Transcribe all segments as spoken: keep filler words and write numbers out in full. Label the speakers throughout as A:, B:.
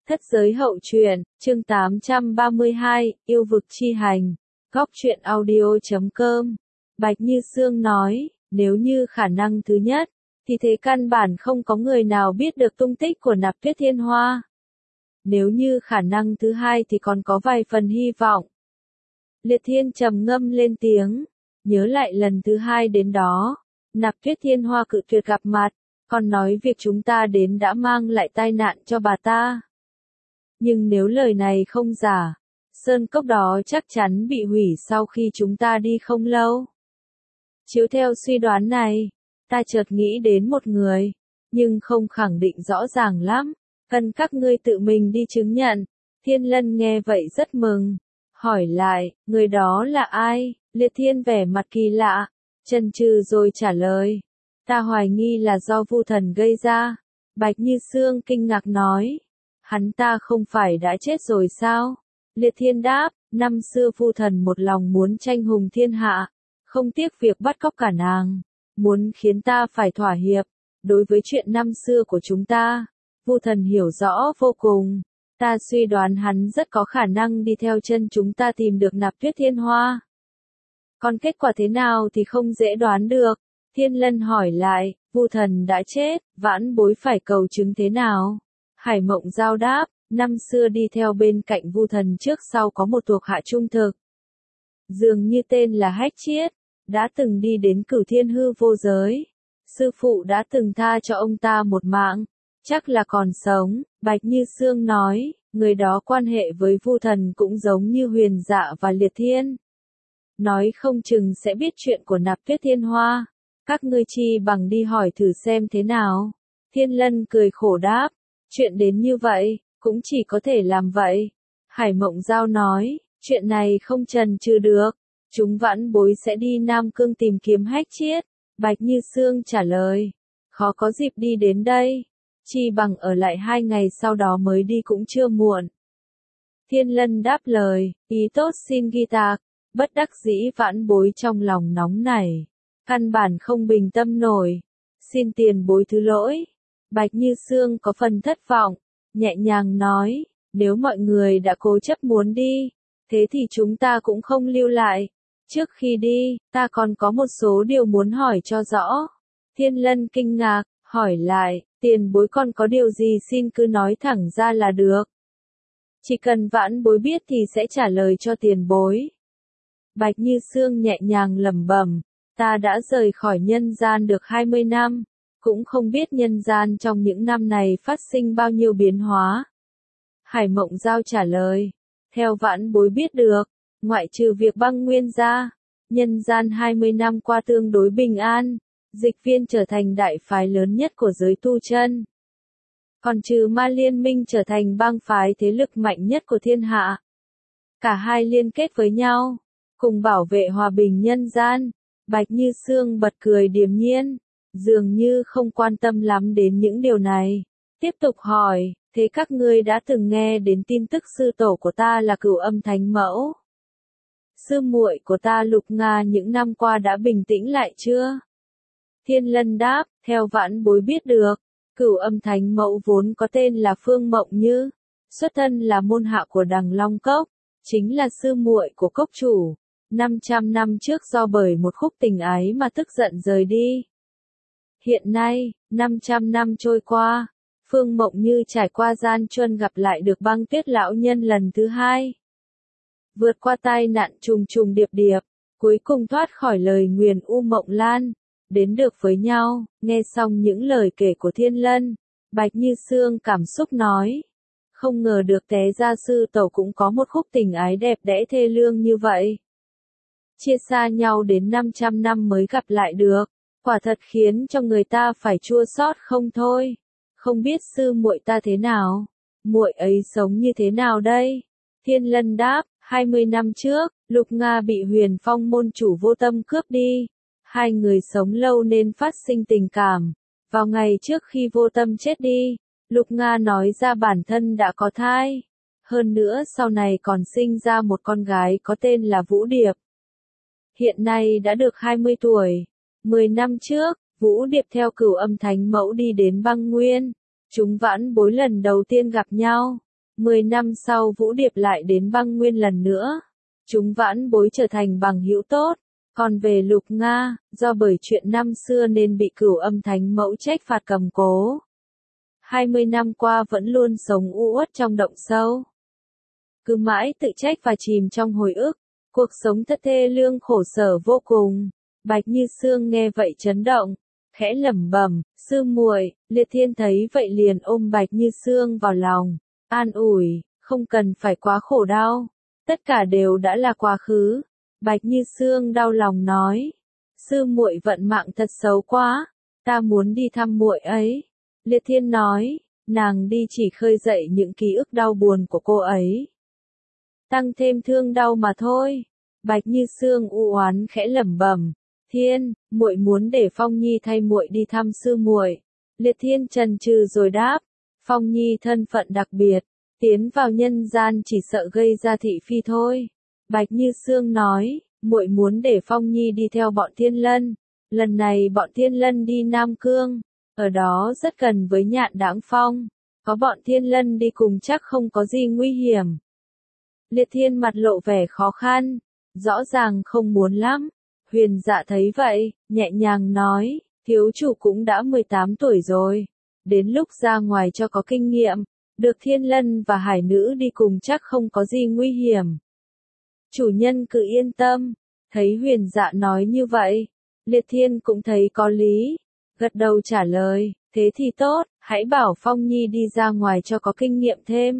A: Thất giới hậu truyện, chương tám trăm ba mươi hai, yêu vực chi hành. Góc truyện audio chấm com. Bạch Như Sương nói, nếu như khả năng thứ nhất, thì thế căn bản không có người nào biết được tung tích của Nạp Tuyết Thiên Hoa. Nếu như khả năng thứ hai thì còn có vài phần hy vọng. Liệt Thiên trầm ngâm lên tiếng, nhớ lại lần thứ hai đến đó, Nạp Tuyết Thiên Hoa cự tuyệt gặp mặt, còn nói việc chúng ta đến đã mang lại tai nạn cho bà ta. Nhưng nếu lời này không giả, sơn cốc đó chắc chắn bị hủy sau khi chúng ta đi không lâu. Chiếu theo suy đoán này, ta chợt nghĩ đến một người, nhưng không khẳng định rõ ràng lắm, cần các ngươi tự mình đi chứng nhận. Thiên Lân nghe vậy rất mừng, hỏi lại, người đó là ai? Liệt Thiên vẻ mặt kỳ lạ, chần chừ rồi trả lời, ta hoài nghi là do Vu Thần gây ra. Bạch Như Sương kinh ngạc nói, hắn ta không phải đã chết rồi sao? Liệt Thiên đáp, năm xưa Vu Thần một lòng muốn tranh hùng thiên hạ, không tiếc việc bắt cóc cả nàng, muốn khiến ta phải thỏa hiệp. Đối với chuyện năm xưa của chúng ta, Vu Thần hiểu rõ vô cùng, ta suy đoán hắn rất có khả năng đi theo chân chúng ta tìm được Nạp Tuyết Thiên Hoa. Còn kết quả thế nào thì không dễ đoán được. Thiên Lân hỏi lại, Vu Thần đã chết, vãn bối phải cầu chứng thế nào? Hải Mộng Giao đáp, năm xưa đi theo bên cạnh Vu Thần trước sau có một thuộc hạ trung thực. Dường như tên là Hách Chiết, đã từng đi đến Cửu Thiên Hư vô giới. Sư phụ đã từng tha cho ông ta một mạng, chắc là còn sống. Bạch Như Sương nói, người đó quan hệ với Vu Thần cũng giống như Huyền Dạ và Liệt Thiên. Nói không chừng sẽ biết chuyện của Nạp Tuyết Thiên Hoa. Các ngươi chi bằng đi hỏi thử xem thế nào. Thiên Lân cười khổ đáp, chuyện đến như vậy, cũng chỉ có thể làm vậy. Hải Mộng Giao nói, chuyện này không chần chừ được, chúng vãn bối sẽ đi Nam Cương tìm kiếm Hách Chiết. Bạch Như Sương trả lời, khó có dịp đi đến đây, chi bằng ở lại hai ngày sau đó mới đi cũng chưa muộn. Thiên Lân đáp lời, ý tốt xin ghi tạc, bất đắc dĩ vãn bối trong lòng nóng này, căn bản không bình tâm nổi, xin tiền bối thứ lỗi. Bạch Như Sương có phần thất vọng, nhẹ nhàng nói, nếu mọi người đã cố chấp muốn đi, thế thì chúng ta cũng không lưu lại. Trước khi đi, ta còn có một số điều muốn hỏi cho rõ. Thiên Lân kinh ngạc, hỏi lại, tiền bối còn có điều gì xin cứ nói thẳng ra là được. Chỉ cần vãn bối biết thì sẽ trả lời cho tiền bối. Bạch Như Sương nhẹ nhàng lẩm bẩm, ta đã rời khỏi nhân gian được hai mươi năm, cũng không biết nhân gian trong những năm này phát sinh bao nhiêu biến hóa. Hải Mộng Giao trả lời, theo vãn bối biết được, ngoại trừ việc băng nguyên ra, nhân gian hai mươi năm qua tương đối bình an, Dịch Viên trở thành đại phái lớn nhất của giới tu chân. Còn trừ Ma Liên Minh trở thành bang phái thế lực mạnh nhất của thiên hạ. Cả hai liên kết với nhau, cùng bảo vệ hòa bình nhân gian. Bạch Như Sương bật cười điềm nhiên, dường như không quan tâm lắm đến những điều này. Tiếp tục hỏi, thế các ngươi đã từng nghe đến tin tức sư tổ của ta là Cửu Âm Thánh Mẫu? Sư muội của ta Lục Nga những năm qua đã bình tĩnh lại chưa? Thiên Lân đáp, theo vãn bối biết được, Cửu Âm Thánh Mẫu vốn có tên là Phương Mộng Như, xuất thân là môn hạ của Đằng Long Cốc, chính là sư muội của cốc chủ. năm trăm năm trước do bởi một khúc tình ái mà tức giận rời đi. Hiện nay, năm trăm năm trôi qua, Phương Mộng Như trải qua gian truân gặp lại được Băng Tuyết lão nhân lần thứ hai. Vượt qua tai nạn trùng trùng điệp điệp, cuối cùng thoát khỏi lời nguyền U Mộng Lan, đến được với nhau. Nghe xong những lời kể của Thiên Lân, Bạch Như Sương cảm xúc nói, không ngờ được té ra sư tổ cũng có một khúc tình ái đẹp đẽ thê lương như vậy. Chia xa nhau đến năm trăm năm mới gặp lại được, quả thật khiến cho người ta phải chua xót không thôi. Không biết sư muội ta thế nào, muội ấy sống như thế nào đây? Thiên Lân đáp, hai mươi năm trước, Lục Nga bị Huyền Phong môn chủ Vô Tâm cướp đi. Hai người sống lâu nên phát sinh tình cảm. Vào ngày trước khi Vô Tâm chết đi, Lục Nga nói ra bản thân đã có thai. Hơn nữa sau này còn sinh ra một con gái có tên là Vũ Điệp. Hiện nay đã được hai mươi tuổi. Mười năm trước, Vũ Điệp theo Cửu Âm Thánh Mẫu đi đến băng nguyên. Chúng vãn bối lần đầu tiên gặp nhau. Mười năm sau Vũ Điệp lại đến băng nguyên lần nữa. Chúng vãn bối trở thành bằng hữu tốt. Còn về Lục Nga, do bởi chuyện năm xưa nên bị Cửu Âm Thánh Mẫu trách phạt cầm cố. Hai mươi năm qua vẫn luôn sống u uất trong động sâu. Cứ mãi tự trách và chìm trong hồi ức. Cuộc sống thất thê lương khổ sở vô cùng. Bạch Như Sương nghe vậy chấn động, khẽ lẩm bẩm, sư muội. Liệt Thiên thấy vậy liền ôm Bạch Như Sương vào lòng, an ủi, không cần phải quá khổ đau, tất cả đều đã là quá khứ. Bạch Như Sương đau lòng nói, sư muội vận mạng thật xấu quá, ta muốn đi thăm muội ấy. Liệt Thiên nói, nàng đi chỉ khơi dậy những ký ức đau buồn của cô ấy, tăng thêm thương đau mà thôi. Bạch Như Sương u oán khẽ lẩm bẩm, Thiên, muội muốn để Phong Nhi thay muội đi thăm sư muội. Liệt Thiên chần chừ rồi đáp, Phong Nhi thân phận đặc biệt, tiến vào nhân gian chỉ sợ gây ra thị phi thôi. Bạch Như Sương nói, muội muốn để Phong Nhi đi theo bọn Thiên Lân. Lần này bọn Thiên Lân đi Nam Cương, ở đó rất gần với Nhạn Đãng Phong, có bọn Thiên Lân đi cùng chắc không có gì nguy hiểm. Liệt Thiên mặt lộ vẻ khó khăn, rõ ràng không muốn lắm. Huyền Dạ thấy vậy, nhẹ nhàng nói, thiếu chủ cũng đã mười tám tuổi rồi, đến lúc ra ngoài cho có kinh nghiệm, được Thiên Lân và Hải Nữ đi cùng chắc không có gì nguy hiểm. Chủ nhân cứ yên tâm. Thấy Huyền Dạ nói như vậy, Liệt Thiên cũng thấy có lý, gật đầu trả lời, thế thì tốt, hãy bảo Phong Nhi đi ra ngoài cho có kinh nghiệm thêm.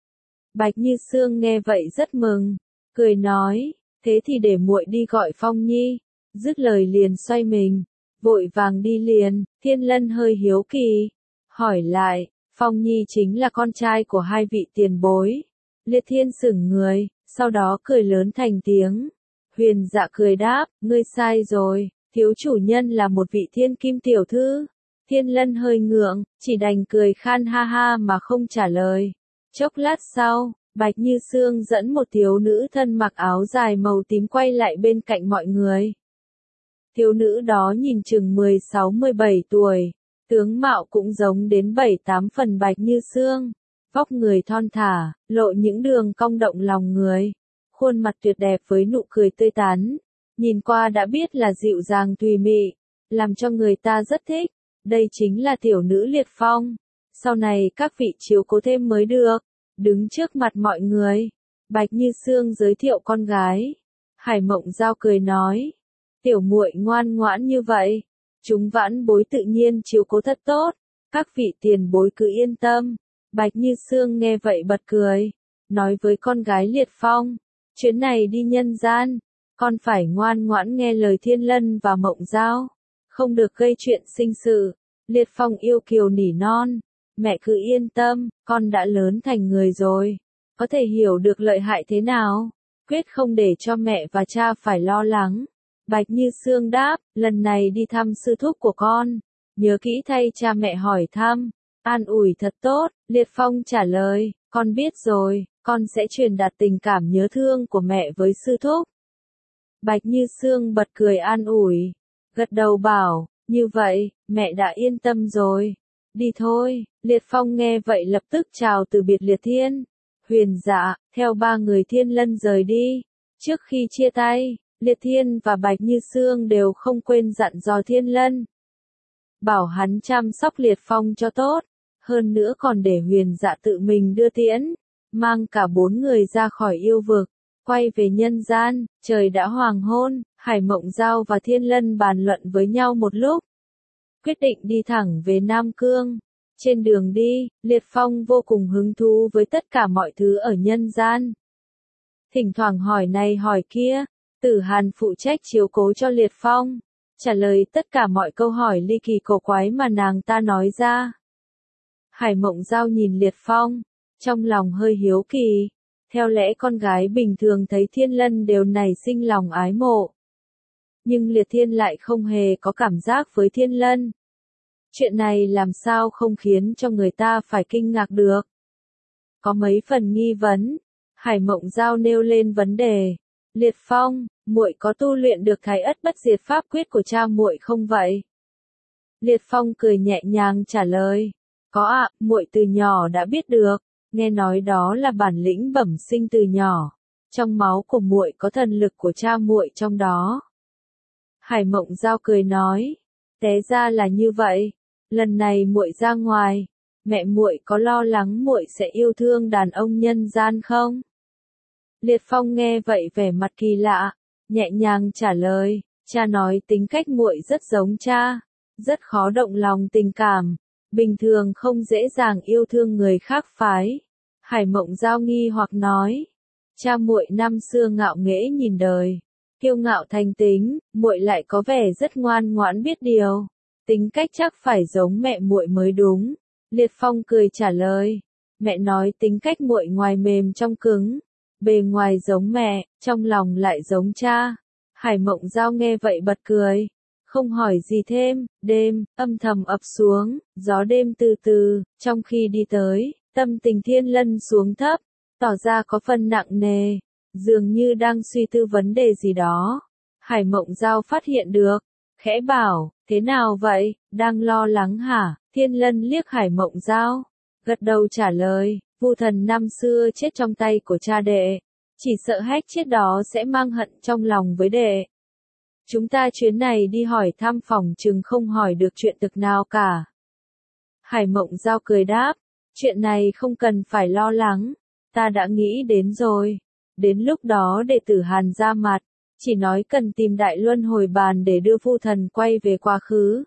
A: Bạch Như Sương nghe vậy rất mừng, cười nói, thế thì để muội đi gọi Phong Nhi. Dứt lời liền xoay mình, vội vàng đi liền. Thiên Lân hơi hiếu kỳ, hỏi lại, Phong Nhi chính là con trai của hai vị tiền bối. Liệt Thiên sững người, sau đó cười lớn thành tiếng. Huyền Dạ cười đáp, ngươi sai rồi, thiếu chủ nhân là một vị thiên kim tiểu thư. Thiên Lân hơi ngượng, chỉ đành cười khan ha ha mà không trả lời. Chốc lát sau, Bạch Như Sương dẫn một thiếu nữ thân mặc áo dài màu tím quay lại bên cạnh mọi người. Thiếu nữ đó nhìn chừng mười sáu mười bảy tuổi, tướng mạo cũng giống đến bảy tám phần Bạch Như Sương, vóc người thon thả, lộ những đường cong động lòng người, khuôn mặt tuyệt đẹp với nụ cười tươi tắn, nhìn qua đã biết là dịu dàng tùy mị, làm cho người ta rất thích. Đây chính là tiểu nữ Liệt Phong, sau này các vị chiếu cố thêm mới được. Đứng trước mặt mọi người, Bạch Như Sương giới thiệu con gái. Hải Mộng Giao cười nói, tiểu muội ngoan ngoãn như vậy, chúng vãn bối tự nhiên chiếu cố thật tốt, các vị tiền bối cứ yên tâm. Bạch Như Sương nghe vậy bật cười, nói với con gái Liệt Phong, chuyến này đi nhân gian, con phải ngoan ngoãn nghe lời Thiên Lân và Mộng Giao, không được gây chuyện sinh sự. Liệt Phong yêu kiều nỉ non, mẹ cứ yên tâm, con đã lớn thành người rồi, có thể hiểu được lợi hại thế nào, quyết không để cho mẹ và cha phải lo lắng. Bạch Như Sương đáp, lần này đi thăm sư thúc của con, nhớ kỹ thay cha mẹ hỏi thăm, an ủi thật tốt. Liệt Phong trả lời, con biết rồi, con sẽ truyền đạt tình cảm nhớ thương của mẹ với sư thúc. Bạch Như Sương bật cười an ủi, gật đầu bảo, như vậy, mẹ đã yên tâm rồi. Đi thôi. Liệt Phong nghe vậy lập tức chào từ biệt Liệt Thiên, Huyền Dạ, theo ba người Thiên Lân rời đi. Trước khi chia tay, Liệt Thiên và Bạch Như Sương đều không quên dặn dò Thiên Lân, bảo hắn chăm sóc Liệt Phong cho tốt, hơn nữa còn để Huyền Dạ tự mình đưa tiễn, mang cả bốn người ra khỏi yêu vực, quay về nhân gian. Trời đã hoàng hôn, Hải Mộng Giao và Thiên Lân bàn luận với nhau một lúc, quyết định đi thẳng về Nam Cương. Trên đường đi, Liệt Phong vô cùng hứng thú với tất cả mọi thứ ở nhân gian. Thỉnh thoảng hỏi này hỏi kia, Tử Hàn phụ trách chiếu cố cho Liệt Phong, trả lời tất cả mọi câu hỏi ly kỳ cổ quái mà nàng ta nói ra. Hải Mộng Giao nhìn Liệt Phong, trong lòng hơi hiếu kỳ, theo lẽ con gái bình thường thấy Thiên Lân đều nảy sinh lòng ái mộ. Nhưng Liệt Thiên lại không hề có cảm giác với Thiên Lân. Chuyện này làm sao không khiến cho người ta phải kinh ngạc được. Có mấy phần nghi vấn, Hải Mộng Giao nêu lên vấn đề, Liệt Phong, muội có tu luyện được Thái Ất Bất Diệt pháp quyết của cha muội không vậy? Liệt Phong cười nhẹ nhàng trả lời, có ạ, muội từ nhỏ đã biết được, nghe nói đó là bản lĩnh bẩm sinh từ nhỏ, trong máu của muội có thần lực của cha muội trong đó. Hải Mộng Giao cười nói, té ra là như vậy, lần này muội ra ngoài, mẹ muội có lo lắng muội sẽ yêu thương đàn ông nhân gian không? Liệt Phong nghe vậy vẻ mặt kỳ lạ, nhẹ nhàng trả lời, cha nói tính cách muội rất giống cha, rất khó động lòng tình cảm, bình thường không dễ dàng yêu thương người khác phái. Hải Mộng Giao nghi hoặc nói, cha muội năm xưa ngạo nghễ nhìn đời, kiêu ngạo thành tính, muội lại có vẻ rất ngoan ngoãn biết điều, tính cách chắc phải giống mẹ muội mới đúng. Liệt Phong cười trả lời, mẹ nói tính cách muội ngoài mềm trong cứng, bề ngoài giống mẹ, trong lòng lại giống cha. Hải Mộng Giao nghe vậy bật cười, không hỏi gì thêm. Đêm âm thầm ập xuống, gió đêm từ từ, trong khi đi tới, tâm tình Thiên Lân xuống thấp, tỏ ra có phần nặng nề, dường như đang suy tư vấn đề gì đó. Hải Mộng Giao phát hiện được, khẽ bảo, thế nào vậy, đang lo lắng hả? Thiên Lân liếc Hải Mộng Giao, gật đầu trả lời, Vu Thần năm xưa chết trong tay của cha đệ, chỉ sợ hách chết đó sẽ mang hận trong lòng với đệ. Chúng ta chuyến này đi hỏi thăm phòng chừng không hỏi được chuyện thực nào cả. Hải Mộng Giao cười đáp, chuyện này không cần phải lo lắng, ta đã nghĩ đến rồi, đến lúc đó đệ tử Hàn ra mặt, chỉ nói cần tìm Đại Luân Hồi Bàn để đưa Vu Thần quay về quá khứ.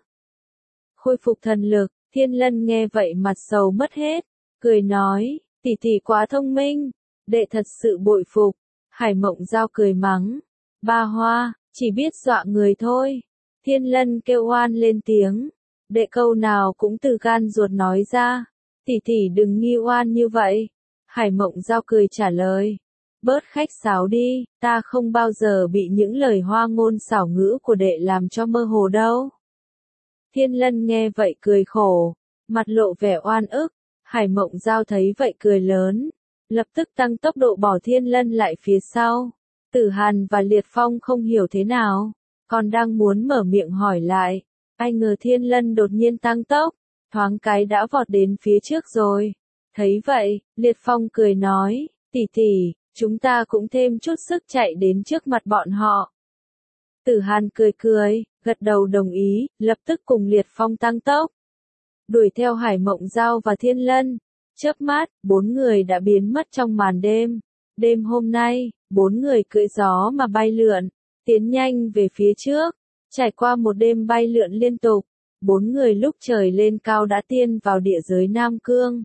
A: Khôi phục thần lực, Thiên Lân nghe vậy mặt sầu mất hết, cười nói, tỷ tỷ quá thông minh, đệ thật sự bội phục. Hải Mộng Giao cười mắng, ba hoa, chỉ biết dọa người thôi. Thiên Lân kêu oan lên tiếng, đệ câu nào cũng từ gan ruột nói ra, tỷ tỷ đừng nghi oan như vậy. Hải Mộng Giao cười trả lời, bớt khách sáo đi, ta không bao giờ bị những lời hoa ngôn xảo ngữ của đệ làm cho mơ hồ đâu. Thiên Lân nghe vậy cười khổ, mặt lộ vẻ oan ức. Hải Mộng Giao thấy vậy cười lớn, lập tức tăng tốc độ bỏ Thiên Lân lại phía sau. Tử Hàn và Liệt Phong không hiểu thế nào, còn đang muốn mở miệng hỏi lại, ai ngờ Thiên Lân đột nhiên tăng tốc, thoáng cái đã vọt đến phía trước rồi. Thấy vậy, Liệt Phong cười nói, tỷ tỷ, chúng ta cũng thêm chút sức chạy đến trước mặt bọn họ. Tử Hàn cười cười, gật đầu đồng ý, lập tức cùng Liệt Phong tăng tốc, đuổi theo Hải Mộng Giao và Thiên Lân. Chớp mắt, bốn người đã biến mất trong màn đêm. Đêm hôm nay, bốn người cưỡi gió mà bay lượn, tiến nhanh về phía trước. Trải qua một đêm bay lượn liên tục, bốn người lúc trời lên cao đã tiên vào địa giới Nam Cương.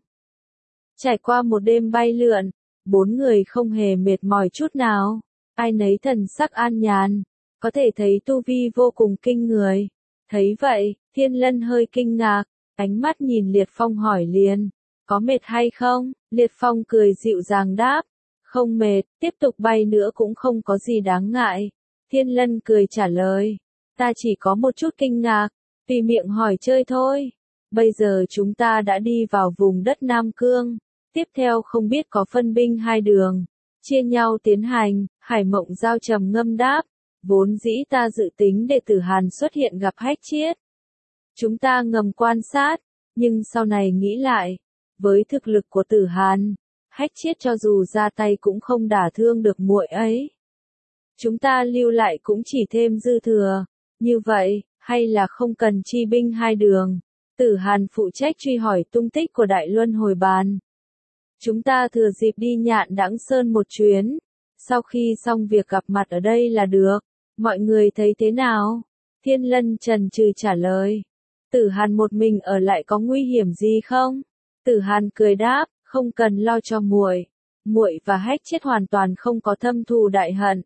A: Trải qua một đêm bay lượn, bốn người không hề mệt mỏi chút nào, ai nấy thần sắc an nhàn, có thể thấy tu vi vô cùng kinh người. Thấy vậy, Thiên Lân hơi kinh ngạc, ánh mắt nhìn Liệt Phong hỏi liền, có mệt hay không? Liệt Phong cười dịu dàng đáp, không mệt, tiếp tục bay nữa cũng không có gì đáng ngại. Thiên Lân cười trả lời, ta chỉ có một chút kinh ngạc, vì miệng hỏi chơi thôi. Bây giờ chúng ta đã đi vào vùng đất Nam Cương, tiếp theo không biết có phân binh hai đường, chia nhau tiến hành. Hải Mộng Giao trầm ngâm đáp, vốn dĩ ta dự tính đệ tử Hàn xuất hiện gặp hách chiết, chúng ta ngầm quan sát, nhưng sau này nghĩ lại, với thực lực của Tử Hàn, hách chiết cho dù ra tay cũng không đả thương được muội ấy. Chúng ta lưu lại cũng chỉ thêm dư thừa, như vậy, hay là không cần chi binh hai đường. Tử Hàn phụ trách truy hỏi tung tích của Đại Luân Hồi Bàn. Chúng ta thừa dịp đi Nhạn Đãng Sơn một chuyến, sau khi xong việc gặp mặt ở đây là được. Mọi người thấy thế nào? Thiên Lân chần chừ trả lời. Tử Hàn một mình ở lại có nguy hiểm gì không? Tử Hàn cười đáp, không cần lo cho muội. Muội và hách chiết hoàn toàn không có thâm thù đại hận.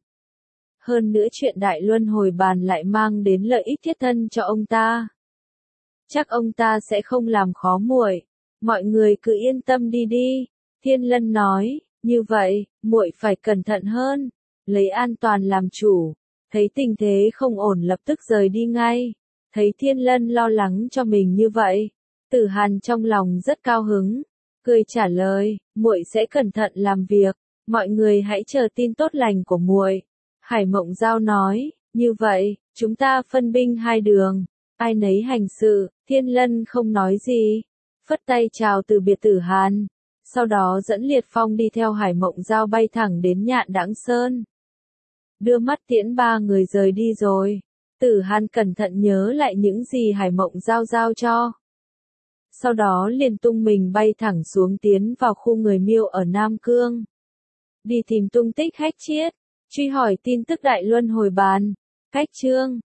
A: Hơn nữa chuyện Đại Luân Hồi Bàn lại mang đến lợi ích thiết thân cho ông ta. Chắc ông ta sẽ không làm khó muội. Mọi người cứ yên tâm đi đi. Thiên Lân nói, như vậy, muội phải cẩn thận hơn, lấy an toàn làm chủ. Thấy tình thế không ổn lập tức rời đi ngay. Thấy Thiên Lân lo lắng cho mình như vậy, Tử Hàn trong lòng rất cao hứng, cười trả lời, muội sẽ cẩn thận làm việc, mọi người hãy chờ tin tốt lành của muội. Hải Mộng Giao nói, như vậy, chúng ta phân binh hai đường, ai nấy hành sự. Thiên Lân không nói gì, phất tay chào từ biệt Tử Hàn, Sau đó dẫn Liệt Phong đi theo Hải Mộng Giao bay thẳng đến Nhạn Đãng Sơn. Đưa mắt tiễn ba người rời đi rồi. Tử Hàn cẩn thận nhớ lại những gì Hải Mộng Giao giao cho. Sau đó liền tung mình bay thẳng xuống tiến vào khu người Miêu ở Nam Cương. Đi tìm tung tích Hách Chiết, truy hỏi tin tức Đại Luân Hồi Bàn. Cách chương